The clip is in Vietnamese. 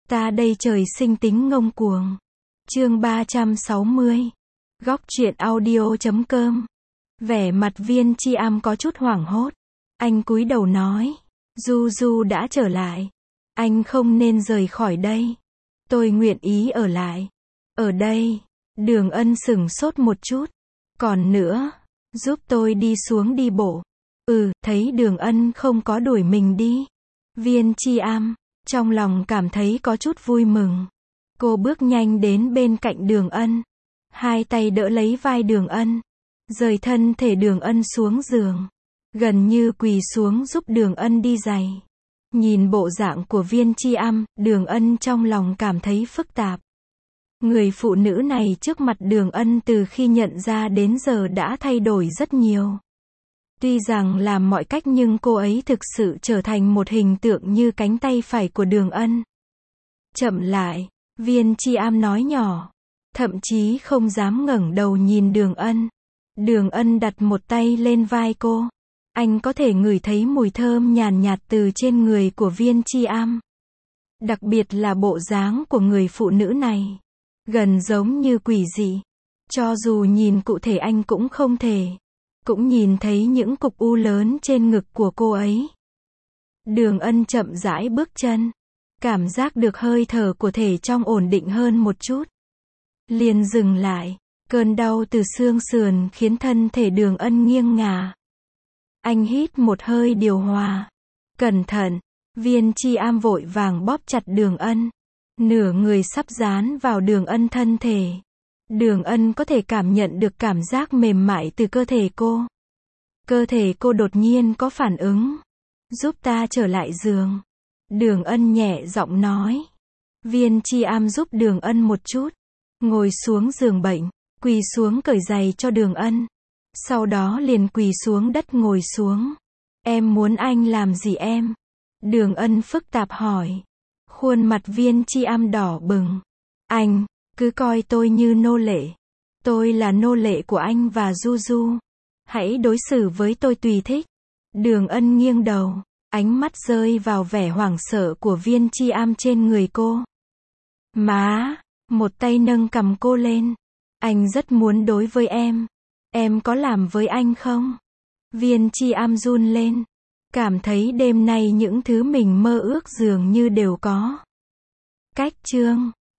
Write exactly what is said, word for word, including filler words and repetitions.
Ta đây trời sinh tính ngông cuồng. Chương ba trăm sáu mươi. Góc truyện audio chấm com. Vẻ mặt Viên Chi Am có chút hoảng hốt. Anh cúi đầu nói, Du Du đã trở lại. Anh không nên rời khỏi đây. Tôi nguyện ý ở lại. Ở đây. Đường Ân sửng sốt một chút. Còn nữa, giúp tôi đi xuống đi bộ. Ừ, thấy Đường Ân không có đuổi mình đi. Viên Chi Am, trong lòng cảm thấy có chút vui mừng. Cô bước nhanh đến bên cạnh Đường Ân. Hai tay đỡ lấy vai Đường Ân. Rời thân thể Đường Ân xuống giường. Gần như quỳ xuống giúp Đường Ân đi giày. Nhìn bộ dạng của Viên Chi Am, Đường Ân trong lòng cảm thấy phức tạp. Người phụ nữ này trước mặt Đường Ân từ khi nhận ra đến giờ đã thay đổi rất nhiều. Tuy rằng làm mọi cách nhưng cô ấy thực sự trở thành một hình tượng như cánh tay phải của Đường Ân. Chậm lại, Viên Chi Am nói nhỏ. Thậm chí không dám ngẩng đầu nhìn Đường Ân. Đường Ân đặt một tay lên vai cô. Anh có thể ngửi thấy mùi thơm nhàn nhạt từ trên người của Viên Chi Am. Đặc biệt là bộ dáng của người phụ nữ này. Gần giống như quỷ dị. Cho dù nhìn cụ thể anh cũng không thể. Cũng nhìn thấy những cục u lớn trên ngực của cô ấy. Đường Ân chậm rãi bước chân. Cảm giác được hơi thở của thể trong ổn định hơn một chút. Liền dừng lại. Cơn đau từ xương sườn khiến thân thể Đường Ân nghiêng ngả. Anh hít một hơi điều hòa. Cẩn thận. Viên Chi Am vội vàng bóp chặt Đường Ân. Nửa người sắp dán vào Đường Ân thân thể. Đường Ân có thể cảm nhận được cảm giác mềm mại từ cơ thể cô. Cơ thể cô đột nhiên có phản ứng. Giúp ta trở lại giường. Đường Ân nhẹ giọng nói. Viên Chi Am giúp Đường Ân một chút. Ngồi xuống giường bệnh. Quỳ xuống cởi giày cho Đường Ân. Sau đó liền quỳ xuống đất ngồi xuống. Em muốn anh làm gì em? Đường Ân phức tạp hỏi. Khuôn mặt Viên Chi Am đỏ bừng. Anh, cứ coi tôi như nô lệ. Tôi là nô lệ của anh và Du Du. Hãy đối xử với tôi tùy thích. Đường Ân nghiêng đầu. Ánh mắt rơi vào vẻ hoảng sợ của Viên Chi Am trên người cô. Má, một tay nâng cằm cô lên. Anh rất muốn đối với em. Em có làm với anh không? Viên Chi Am run lên. Cảm thấy đêm nay những thứ mình mơ ước dường như đều có. Cách chương